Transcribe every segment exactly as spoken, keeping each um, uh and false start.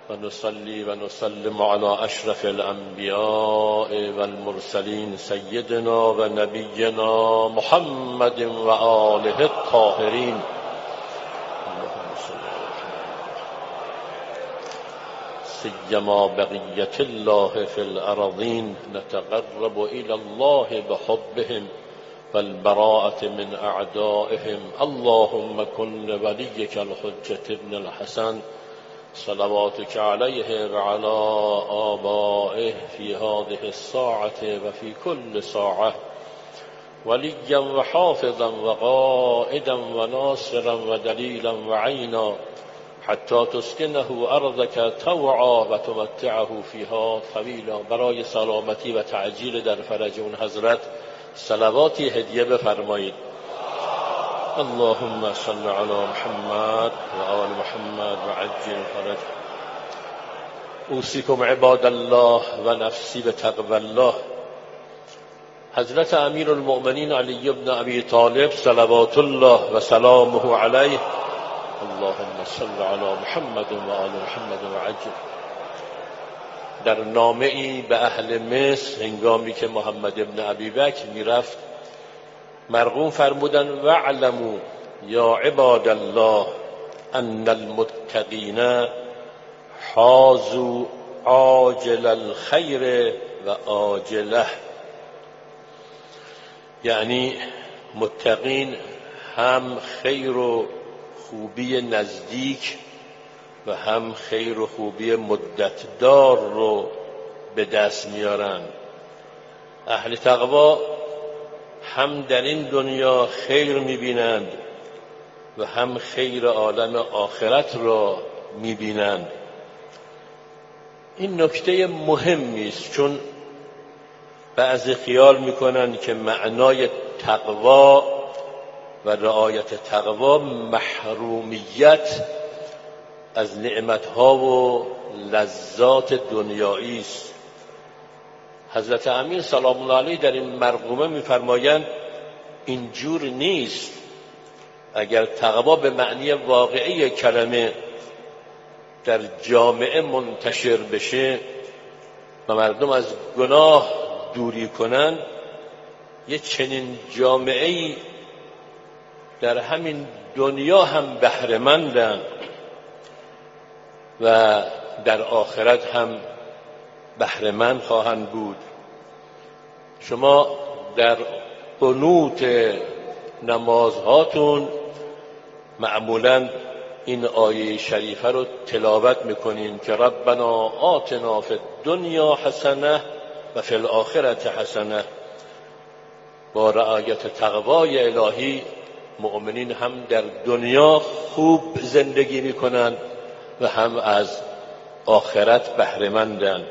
ونصلي ونسلم على أشرف الأنبياء والمرسلين سيدنا ونبينا محمد وآله الطاهرين. سيما بقية الله في الأرضين نتقرب إلى الله بحبهم والبراءة من أعدائهم. اللهم كن وليك الحجة ابن الحسن صلواتك عليه وعلى آبائه في هذه الساعة وفي كل ساعة وليا وحافظا وقائدا وناصرا ودليلا وعينا حتى تسكنه أرضك طوعا وتمتعه فيها طویلا. برای سلامتی و تعجیل در فرج اون حضرت صلواتی هدیه بفرمایید. اللهم صل على محمد و آل محمد و عجل فرج. اوصیکم عباد الله و نفسی بتقوی الله. حضرت امیر المؤمنین علی بن ابی طالب صلوات الله و سلامه علیه، اللهم صل علی محمد و آل محمد و عجل، در نامه‌ای به اهل مصر هنگامی که محمد ابن ابی بکر میرفت مرقوم فرمودن واعلموا یا عباد الله ان المتقین حازوا عاجل الخیر و آجله. یعنی متقین هم خیر و خوبی نزدیک و هم خیر و خوبی مدتدار رو به دست میارن. اهل تقوا هم در این دنیا خیر میبینند و هم خیر عالم آخرت را میبینند. این نکته مهمی است، چون بعضی خیال میکنند که معنای تقوا و رعایت تقوا محرومیت از نعمتها و لذات دنیایی است. حضرت امیر سلام الله علیه در این مرقومه میفرمایند اینجور نیست. اگر تقوا به معنی واقعی کلمه در جامعه منتشر بشه و مردم از گناه دوری کنند، یه چنین جامعه‌ای در همین دنیا هم بهره‌مندند و در آخرت هم بهره‌مند خواهند بود. شما در قنوت نمازهاتون معمولاً این آیه شریفه رو تلاوت میکنین که ربنا آتنا فی الدنیا حسنه و فی الاخرة حسنه. با رعایت تقوای الهی مؤمنین هم در دنیا خوب زندگی میکنند و هم از آخرت بهره‌مندند.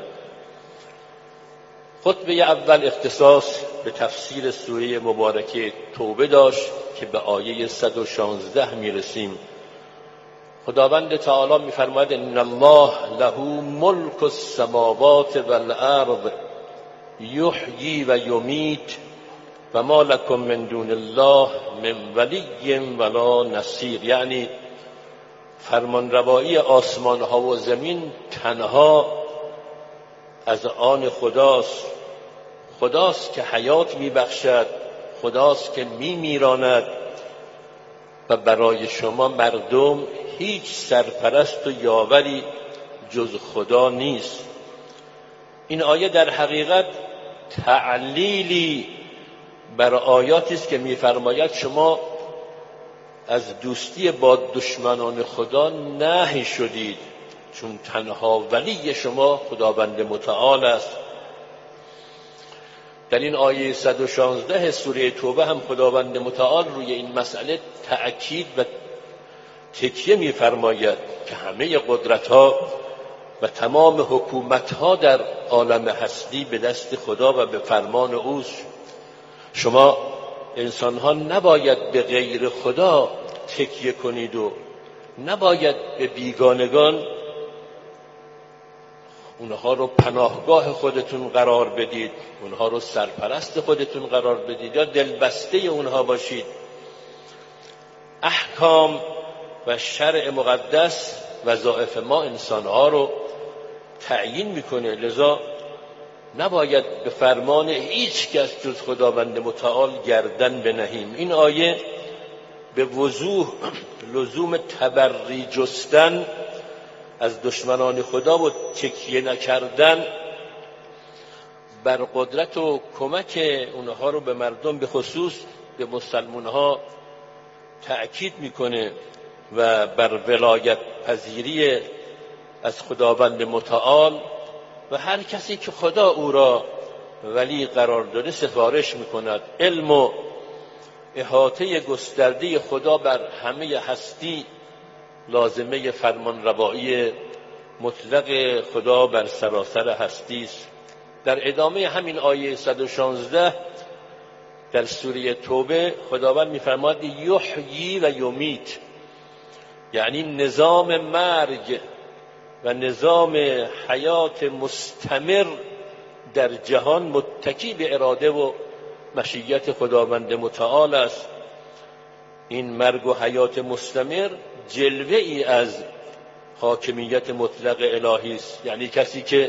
خطبه اول اختصاص به تفسیر سوره مبارکه توبه داشت که به آیه صد و شانزده میرسیم. خداوند تعالی میفرماید ان الله له ملک السماوات والارض یحیی و یمیت و ما لکم من دون الله من ولی ولا نصیر. یعنی فرمانروایی آسمان ها و زمین تنها از آن خداست. خداست که حیات میبخشد، خداست که میمیراند و برای شما مردم هیچ سرپرست و یاوری جز خدا نیست. این آیه در حقیقت تعلیلی بر آیاتی است که می‌فرماید شما از دوستی با دشمنان خدا نهی شدید، چون تنها ولی شما خداوند متعال است. در این آیه صد و شانزده سوره توبه هم خداوند متعال روی این مسئله تأکید و تکیه می‌فرماید که همه قدرت‌ها و تمام حکومت‌ها در عالم هستی به دست خدا و به فرمان اوست. شما انسان‌ها نباید به غیر خدا تکیه کنید و نباید به بیگانگان اونها رو پناهگاه خودتون قرار بدید، اونها رو سرپرست خودتون قرار بدید یا دلبسته اونها باشید. احکام و شرع مقدس وظایف ما انسانها رو تعیین میکنه، لذا نباید به فرمان هیچ کس جز خداوند متعال گردن بنهیم. این آیه به وضوح لزوم تبری جستن از دشمنان خدا و تکیه نکردن بر قدرت و کمک اونها رو به مردم، به خصوص به مسلمانها تأکید میکنه و بر ولایت پذیری از خداوند متعال و هر کسی که خدا او را ولی قرار داده سفارش میکند. علم و احاطه گسترده خدا بر همه هستی لازمه فرمانروایی مطلق خدا بر سراسر هستی است. در ادامه همین آیه صد و شانزده در سوره توبه خداوند می‌فرماید یحیی و یمیت، یعنی نظام مرگ و نظام حیات مستمر در جهان متکی به اراده و مشیت خداوند متعال است. این مرگ و حیات مستمر جلوه ای از حاکمیت مطلق الهی است، یعنی کسی که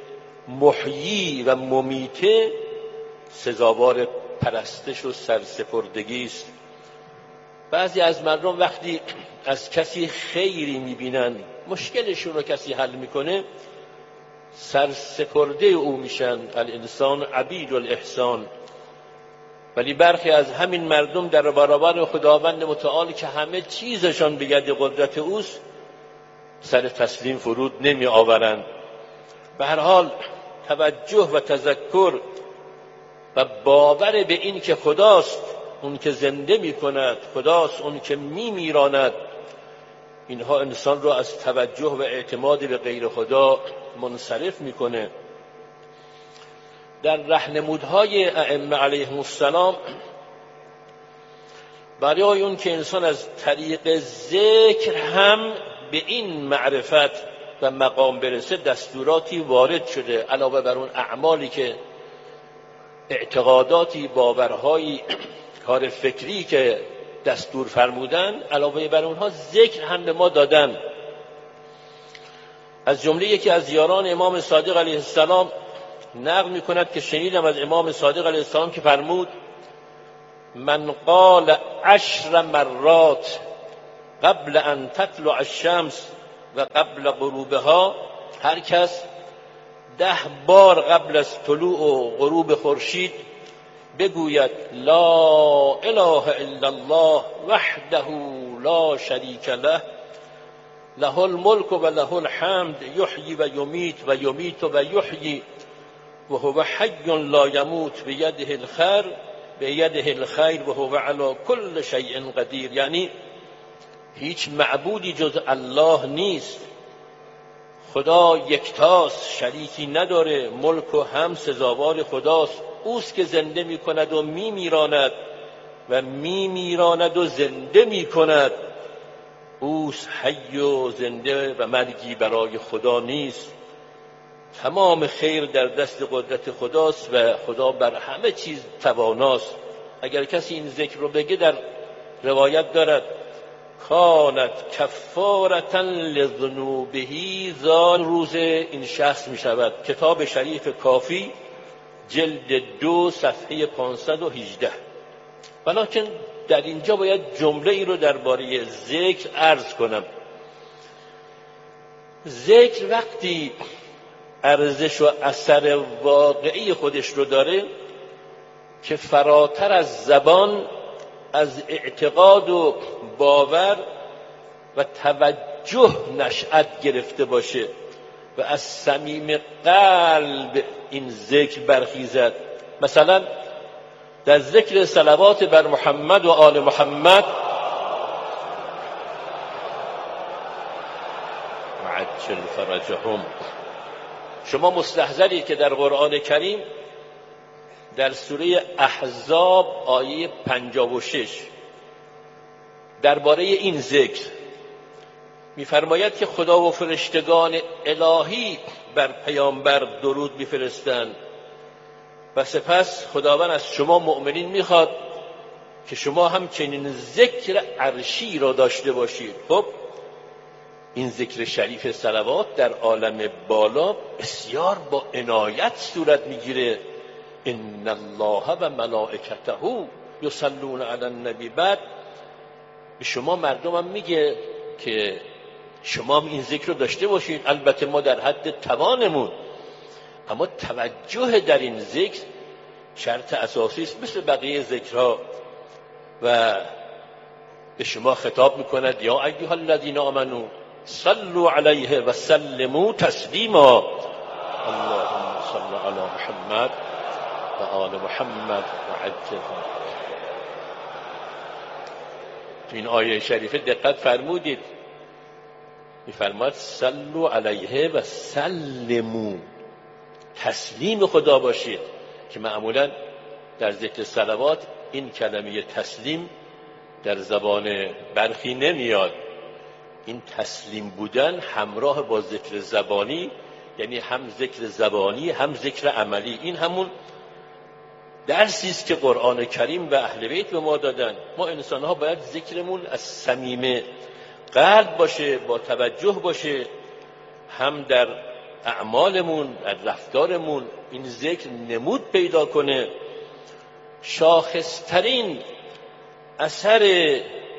محیی و ممیته سزاوار پرستش و سرسپردگی است. بعضی از مردم وقتی از کسی خیری میبینن، مشکلشون رو کسی حل میکنه، سرسپرده او میشن. الانسان عبید الاحسان. ولی برخی از همین مردم در برابر خداوند متعال که همه چیزشان به ید قدرت اوست سر تسلیم فرود نمی آورند. به هر حال توجه و تذکر و باور به این که خداست اون که زنده می کند، خداست اون که می میراند، اینها انسان را از توجه و اعتماد به غیر خدا منصرف میکنه. در راهنمودهای ائمه علیهم السلام برای اون که انسان از طریق ذکر هم به این معرفت و مقام برسه دستوراتی وارد شده، علاوه بر اون اعمالی که اعتقاداتی، باورهایی، کار فکری که دستور فرمودن، علاوه بر اونها ذکر هم به ما دادن. از جمله یکی از یاران امام صادق علیه السلام نقل می کند که شنیدم از امام صادق علیه السلام که فرمود من قال عشر مرات قبل ان تطلع الشمس و قبل غروبها، هر کس ده بار قبل از طلوع و غروب خورشید بگوید لا اله الا الله وحده لا شریک له له الملک و له الحمد یحیی و یمیت و یمیت و یحیی و هو حی لا یموت بیده الخیر بیده الخیر و هو علی کل شیء قدیر، یعنی هیچ معبودی جز الله نیست، خدا یکتاست، شریکی نداره، ملک و هم سزاوار خداست، اوست که زنده می کند و می میراند و می میراند و زنده می کند، اوست حی و زنده و مرگی برای خدا نیست. تمام خیر در دست قدرت خداست و خدا بر همه چیز تواناست. اگر کسی این ذکر رو بگه، در روایت دارد کانت کفارتا لذنوبه، زان روز این شخص می شود. کتاب شریف کافی جلد دو صفحه پانصد و هجده. ولیکن در اینجا باید جمله ای رو درباره ذکر عرض کنم. ذکر وقتی ارزش و اثر واقعی خودش رو داره که فراتر از زبان، از اعتقاد و باور و توجه نشأت گرفته باشه و از صمیم قلب این ذکر برخیزد. مثلا در ذکر صلوات بر محمد و آل محمد وعجل فرجهم، شما مستحضرید که در قرآن کریم در سوره احزاب آیه پنجاه و شش درباره این ذکر می‌فرماید که خدا و فرشتگان الهی بر پیامبر درود می‌فرستند و سپس خداوند از شما مؤمنین می‌خواد که شما هم چنین ذکر عرشی را داشته باشید. خب این ذکر شریف صلوات در عالم بالا بسیار با عنایت صورت میگیره. ان الله و ملائکته یصلون علی النبی. بعد به شما مردمم میگه که شما هم این ذکر رو داشته باشید، البته ما در حد توانمون، اما توجه در این ذکر شرط اساسی است مثل بقیه ذکرها. و به شما خطاب میکند یا ایها الذین آمنوا صلوا علیه و سلموا تسلیما. اللهم صل علی محمد و آل محمد و عجل. تو این آیه شریفه دقت فرمودید، میفرماد صلوا علیه و سلموا، تسلیم خدا باشید، که معمولا در ذکر صلوات این کلمه تسلیم در زبان برخی نمیاد. این تسلیم بودن همراه با ذکر زبانی، یعنی هم ذکر زبانی هم ذکر عملی. این همون درسی است که قرآن کریم و اهل بیت به ما دادن. ما انسان‌ها باید ذکرمون از صمیم قلب باشه، با توجه باشه، هم در اعمالمون، در رفتارمون این ذکر نمود پیدا کنه. شاخصترین اثر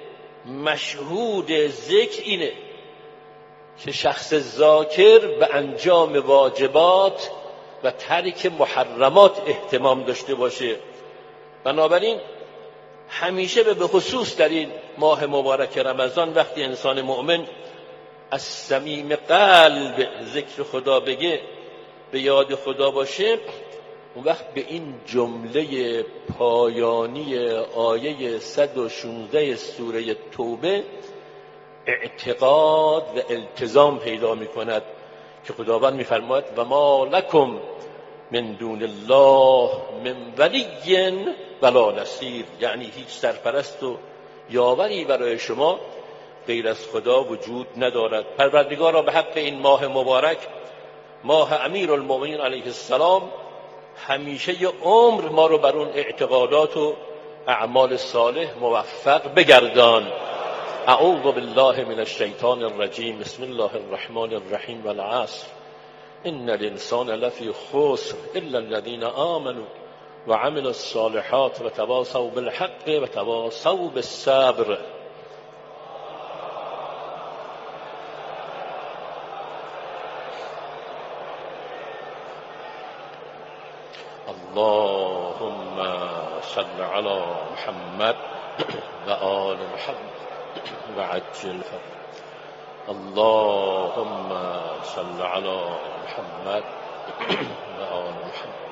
مشهود ذکر اینه که شخص ذاکر به انجام واجبات و ترک محرمات اهتمام داشته باشه. بنابراین همیشه به خصوص در این ماه مبارک رمضان وقتی انسان مؤمن از صمیم قلب ذکر خدا بگه، به یاد خدا باشه، اون وقت به این جمله پایانی آیه صد و شانزده سوره توبه اعتقاد و التزام پیدا می کند که خداوند می فرماید و ما لکم من دون الله من ولی ولا نصیر، یعنی هیچ سرپرست و یاوری برای شما غیر از خدا وجود ندارد. پروردگارا به حق این ماه مبارک، ماه امیرالمؤمنین علیه السلام، همیشه یه عمر ما رو بر اون اعتقادات و اعمال صالح موفق بگردان. اعوذ بالله من الشیطان الرجیم. بسم الله الرحمن الرحیم. والعصر ان الانسان لفی خسر الا الذین آمنوا وعملوا الصالحات وتواصوا بالحق وتواصوا بالصبر. اللهم صل علی محمد و آل محمد و عجل فرج. اللهم صل علی محمد و آل محمد.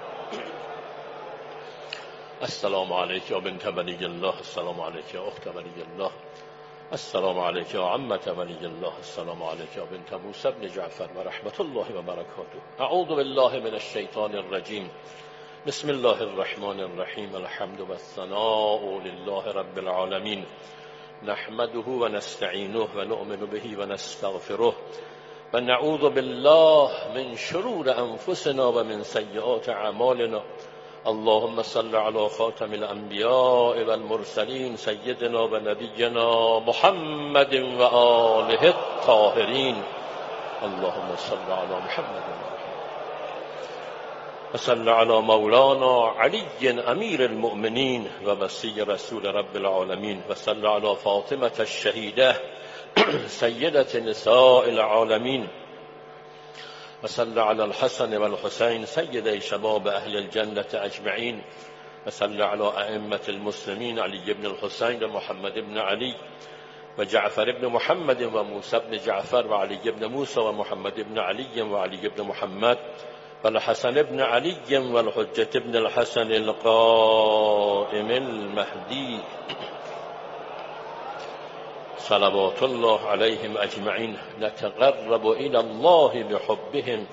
السلام علیک یا بنت ولی الله، السلام علیک یا اخت ولی الله، السلام علیک یا عمت ولی الله، السلام علیک یا بنت موسی بن جعفر و رحمت الله و برکاته. اعوذ بالله من الشیطان الرجیم. بسم الله الرحمن الرحیم. الحمد والثناء لله رب العالمین، نحمده و نستعینه و نؤمن به و نستغفره و نعوذ بالله من شرور انفسنا و من سیئات اعمالنا. اللهم صل علی خاتم الانبیاء والمرسلین سیدنا و نبینا محمد و آله الطاهرین. اللهم صل علی محمد و صل علی مولانا علی امیر المؤمنین و وصی رسول رب العالمین و صل علی فاطمه الشهیده سیدة نساء العالمین و صل علی الحسن والحسین سیدي شباب اهل الجنة اجمعین و صل علی ائمة المسلمین علی بن الحسین و محمد بن علی و جعفر بن محمد و موسی بن جعفر و علی بن موسی و محمد بن علی و علی بن محمد و الحسن بن علی و الحجة بن الحسن القائم المهدی صلوات الله علیهم اجمعین. نتقرب الى الله بحبهم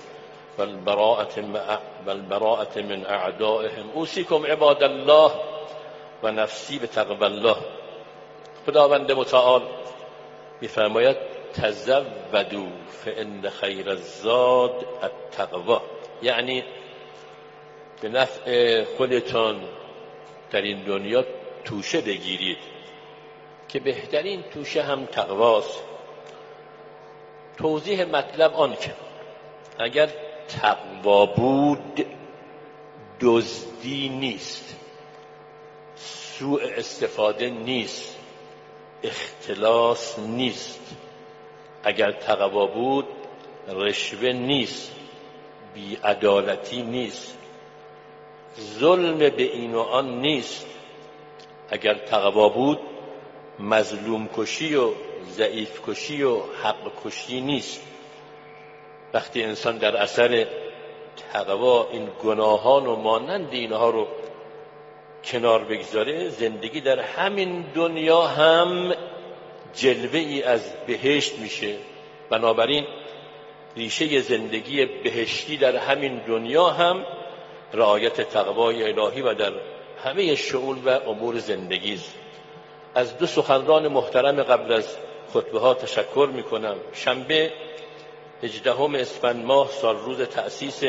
والبراءة من اعدائهم. اوصیکم عباد الله و نفسی بتقوی الله. خداوند متعال می‌فرماید تزودوا فإن خیر الزاد التقوی، یعنی به نفع خودتان در این دنیا توشه بگیرید که بهترین توشه هم تقواست. توضیح مطلب آن که اگر تقوا بود دزدی نیست، سوء استفاده نیست، اختلاس نیست. اگر تقوا بود رشوه نیست، بی‌عدالتی نیست، ظلم به این و آن نیست. اگر تقوا بود مظلوم کشی و ضعیف کشی و حق کشی نیست. وقتی انسان در اثر تقوا این گناهان و مانند اینها رو کنار بگذاره، زندگی در همین دنیا هم جلوه ای از بهشت میشه. بنابراین ریشه زندگی بهشتی در همین دنیا هم رعایت تقوای الهی و در همه شؤون و امور زندگی است. از دو سخنران محترم قبل از خطبه ها تشکر میکنم. شنبه هجدهم اسفند ماه سال روز تأسیس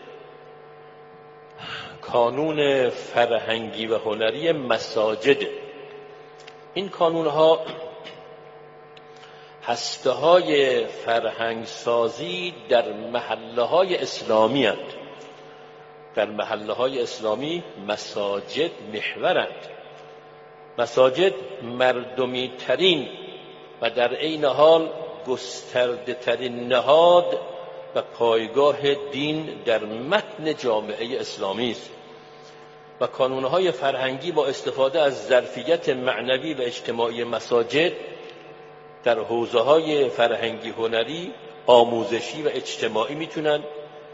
کانون فرهنگی و هنری مساجد. این کانونها هسته های فرهنگ سازی در محله های اسلامی هستند. در محله های اسلامی مساجد محورند. مساجد مردمی ترین و در عین حال گسترده ترین نهاد و پایگاه دین در متن جامعه اسلامی است و کانونهای فرهنگی با استفاده از ظرفیت معنوی و اجتماعی مساجد در حوزه‌های فرهنگی، هنری، آموزشی و اجتماعی میتونن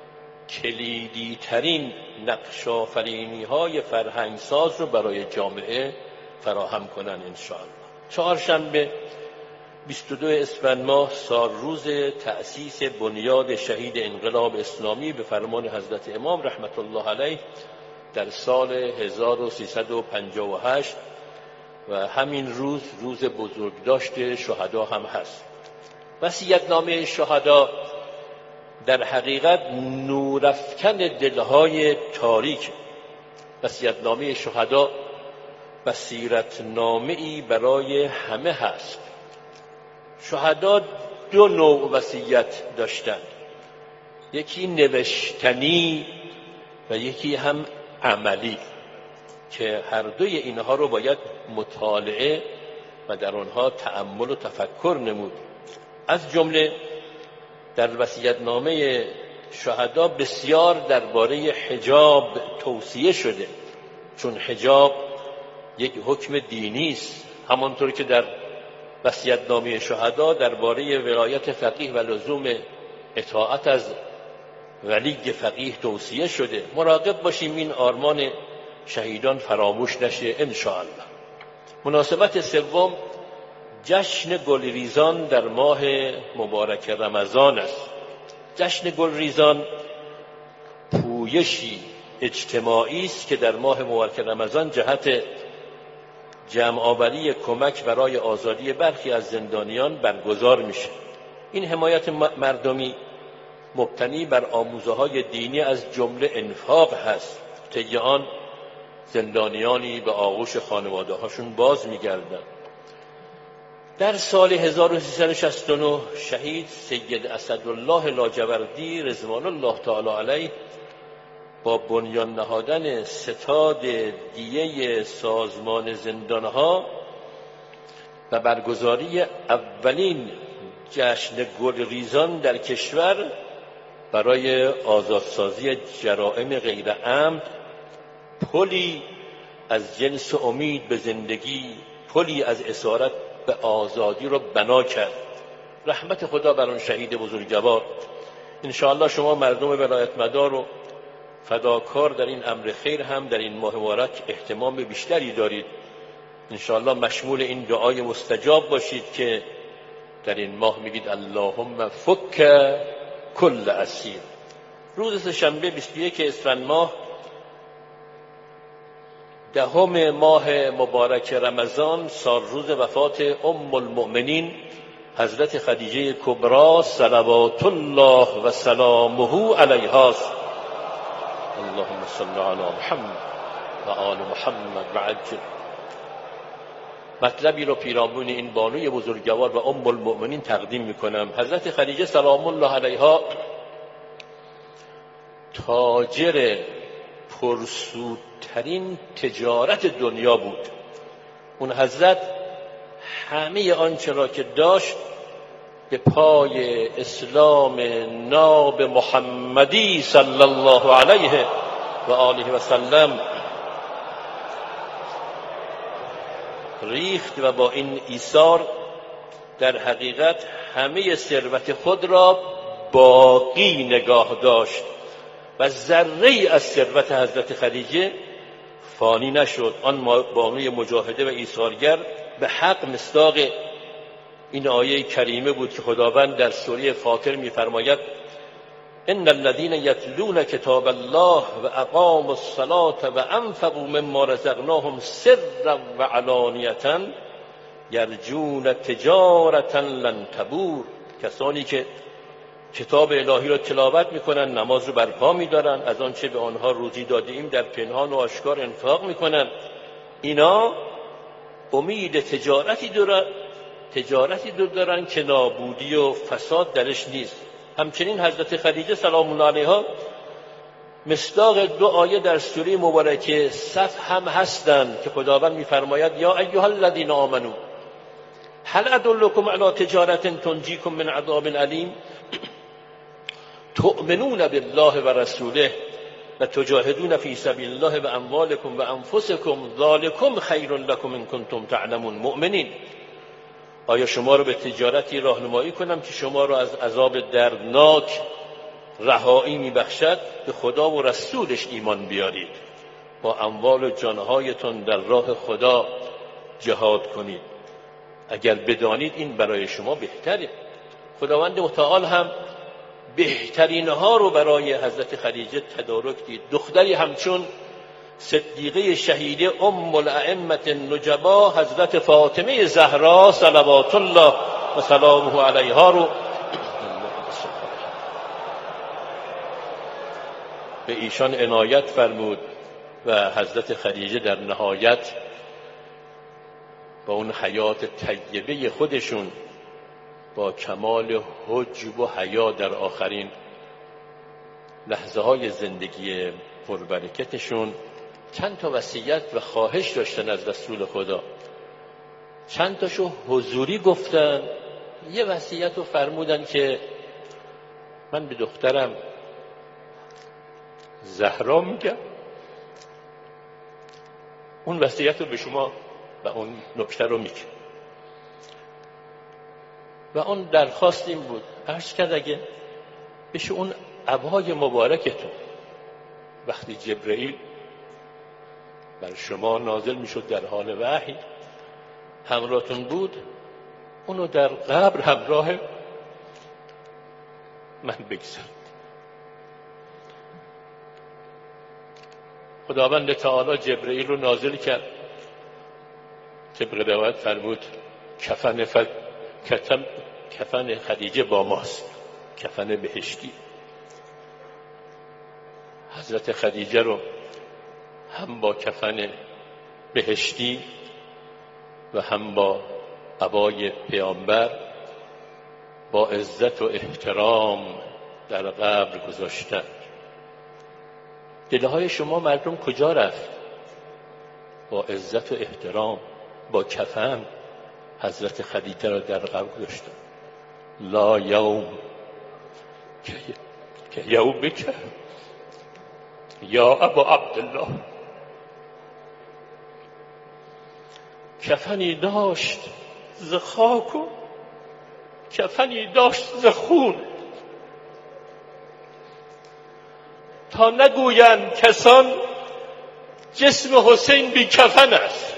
کلیدی ترین نقش آفرینی‌های فرهنگساز رو برای جامعه فراهم کنن انشاءالله. چهارشنبه بیست و دو اسفند ماه سال روز تأسیس بنیاد شهید انقلاب اسلامی به فرمان حضرت امام رحمت الله علیه در سال هزار و سیصد و پنجاه و هشت و همین روز روز بزرگداشت شهدا هم هست. وصیت‌نامه شهدا در حقیقت نورافکن دلهای تاریک. وصیت‌نامه شهدا بصیرت‌نامه‌ای برای همه هست. شهدا دو نوع وصیت داشتند، یکی نوشتنی و یکی هم عملی که هر دوی اینها رو باید مطالعه و در آنها تأمل و تفکر نمود. از جمله در وصیت‌نامه شهدا بسیار درباره حجاب توصیه شده، چون حجاب یک حکم دینی است. همانطور که در وصیت‌نامه شهدا درباره ولایت فقیه و لزوم اطاعت از ولی فقیه توصیه شده. مراقب باشیم این آرمان شهیدان فراموش نشه انشاءالله. مناسبت سوم جشن گلریزان در ماه مبارک رمضان است. جشن گلریزان پویشی اجتماعی است که در ماه مبارک رمضان جهت جمع‌آوری کمک برای آزادی برخی از زندانیان برگزار میشه. این حمایت مردمی مبتنی بر آموزه‌های دینی از جمله انفاق هست. طی آن زندانیانی به آغوش خانواده‌هاشون باز می‌گردند. در سال هزار و سیصد و شصت و نه شهید سید اسدالله لاجوردی رضوان الله تعالی علیه با بنیان نهادن ستاد دیه سازمان زندانها و برگزاری اولین جشن گلریزان در کشور برای آزادسازی جرائم غیر عمد پلی از جنس امید به زندگی، پلی از اسارت به آزادی رو بنا کرد. رحمت خدا بر آن شهید بزرگوار. انشاءالله شما مردم ولایت مدار و فداکار در این امر خیر هم در این ماه مبارک اهتمام بیشتری دارید. انشاءالله مشمول این دعای مستجاب باشید که در این ماه میگید اللهم فک کل اسیر. روز سه‌شنبه بیست و یک اسفند ماه دهم ماه مبارک رمضان سال روز وفات ام المؤمنین حضرت خدیجه کبری صلوات الله و سلامه علیها. اللهم صل علی محمد و آل محمد و عجل مطلبی رو پیرامون این بانوی بزرگوار و ام المؤمنین تقدیم میکنم. حضرت خدیجه سلام الله علیها تاجر پرسودترین تجارت دنیا بود. اون حضرت همه آنچه را که داشت به پای اسلام ناب محمدی صلی الله علیه و آله و سلم ریخت و با این ایثار در حقیقت همه ثروت خود را باقی نگاه داشت و ذره از ثروت حضرت خدیجه فانی نشد. آن بانوی مجاهده و ایثارگر به حق مصداق این آیه کریمه بود که خداوند در سوره فاطر می‌فرماید ان الذين يتلون كتاب الله واقاموا الصلاه وانفقوا مما رزقناهم سرا وعلانیه یرجون تجارة لن تبور. کسانی که کتاب الهی را تلاوت میکنن، نماز رو برپا میدارن، از آنچه به آنها روزی دادیم در پنهان و آشکار انفاق میکنن، اینا امید تجارتی دارن تجارتی دارن که نابودی و فساد درش نیست. همچنین حضرت خدیجه سلام الله علیها مصداق دو آیه در سوره مبارکه صف هم هستند که خداوند میفرماید یا ایها الذین آمنوا هل ادلکم علی تجارة تنجیکم من عذاب علیم تؤمنون بالله و رسوله و تجاهدون فی سبیل الله و اموالکم و انفسکم ذالکم خیر لکم ان کنتم تعلمون. مؤمنین، آیا شما رو به تجارتی راهنمایی کنم که شما رو از عذاب دردناک رهایی میبخشد؟ به خدا و رسولش ایمان بیارید، با اموال و جانهایتون در راه خدا جهاد کنید، اگر بدانید این برای شما بهتره. خداوند متعال هم بهترین ها رو برای حضرت خدیجه تدارک دید. دختری همچون صدیقه شهیده ام الائمه النجبا حضرت فاطمه زهرا صلوات الله و سلامه علیها رو به ایشان عنایت فرمود و حضرت خدیجه در نهایت با اون حیات طیبه خودشون با کمال حجب و حیا در آخرین لحظه های زندگی پربرکتشون چند تا وصیت و خواهش داشتن از رسول خدا. چند تاشو حضوری گفتن، یه وصیت رو فرمودن که من به دخترم زهرا میگم، اون وصیت رو به شما و اون نکته رو میگم. و اون درخواست این بود، عرض کرد اگه بشه اون عبای مبارکتون وقتی جبرئیل بر شما نازل میشد در حال وحی همراهتون بود، اونو در قبر همراه من بگذارید. خداوند تعالی جبرئیل رو نازل کرد، طبق روایت فرمود کفن ف... کتم... کفن خدیجه با ماست، کفن بهشتی. حضرت خدیجه رو هم با کفن بهشتی و هم با عبای پیامبر با عزت و احترام در قبر گذاشتن. دلهای شما مردم کجا رفت؟ با عزت و احترام با کفن حضرت خدیجه را در قبر گذاشتن. لا یوم که یوم بکر یا ابا عبدالله. کفنی داشت ز خاک و کفنی داشت ز خون، تا نگویند کسان جسم حسین بی کفن است.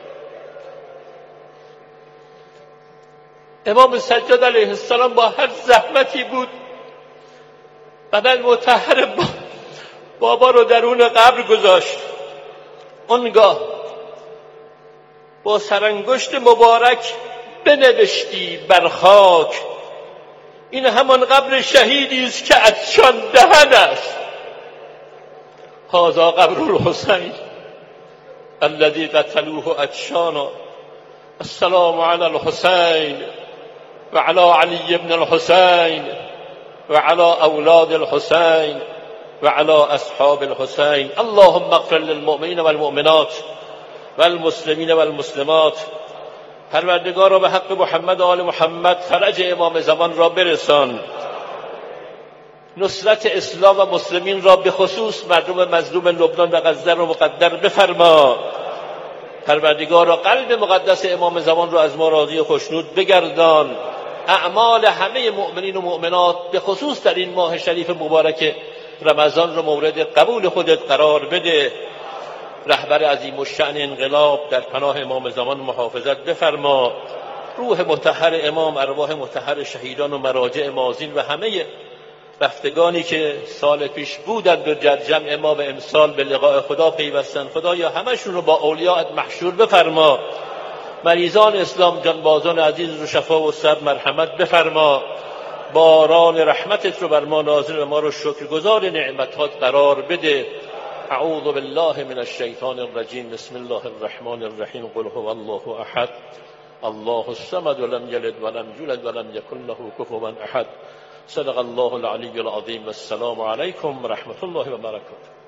امام سجاد علیه السلام با هر زحمتی بود بدن مطهر با بابا رو درون قبر گذاشت. اونگاه با سرانگشت مبارک بنوشتی بر خاک این همان قبر شهیدی است که عطشان دهن است. هذا قبر الحسین الذی قتلوه عطشانا السلام علی الحسین و علی علی بن الحسین و علی اولاد الحسین و علی اصحاب الحسین. اللهم اغفر للمؤمنین والمؤمنات والمسلمین والمسلمات. پروردگارا به حق محمد و آل محمد فرج امام زمان را برسان، نصرت اسلام و مسلمین را به خصوص مردم مظلوم لبنان و غزه را مقدر بفرما. پروردگارا قلب مقدس امام زمان را از ما راضی و خوشنود بگردان. اعمال همه مؤمنین و مؤمنات به خصوص در این ماه شریف مبارک رمضان را مورد قبول خودت قرار بده. رهبر عظیم الشأن انقلاب در پناه امام زمان محافظت بفرما. روح مطهر امام، ارواح مطهر شهیدان و مراجع ماضین و همه رفتگانی که سال پیش بودند و در جمع ما و امسال به لقاء خدا پیوستند، خدایا همشون رو با اولیاءت محشور بفرما. مریضان اسلام، جانبازان عزیز رو شفا و صبر مرحمت بفرما. باران رحمتت رو بر ما نازل و ما رو شکرگزار نعمتات قرار بده. اعوذ بالله من الشیطان الرجیم. بسم الله الرحمن الرحیم. قل هو الله احد الله الصمد ولم یلد ولم یولد ولم یکن له کفوا احد. صدق الله العلی العظیم. والسلام علیکم و رحمت الله و برکاته.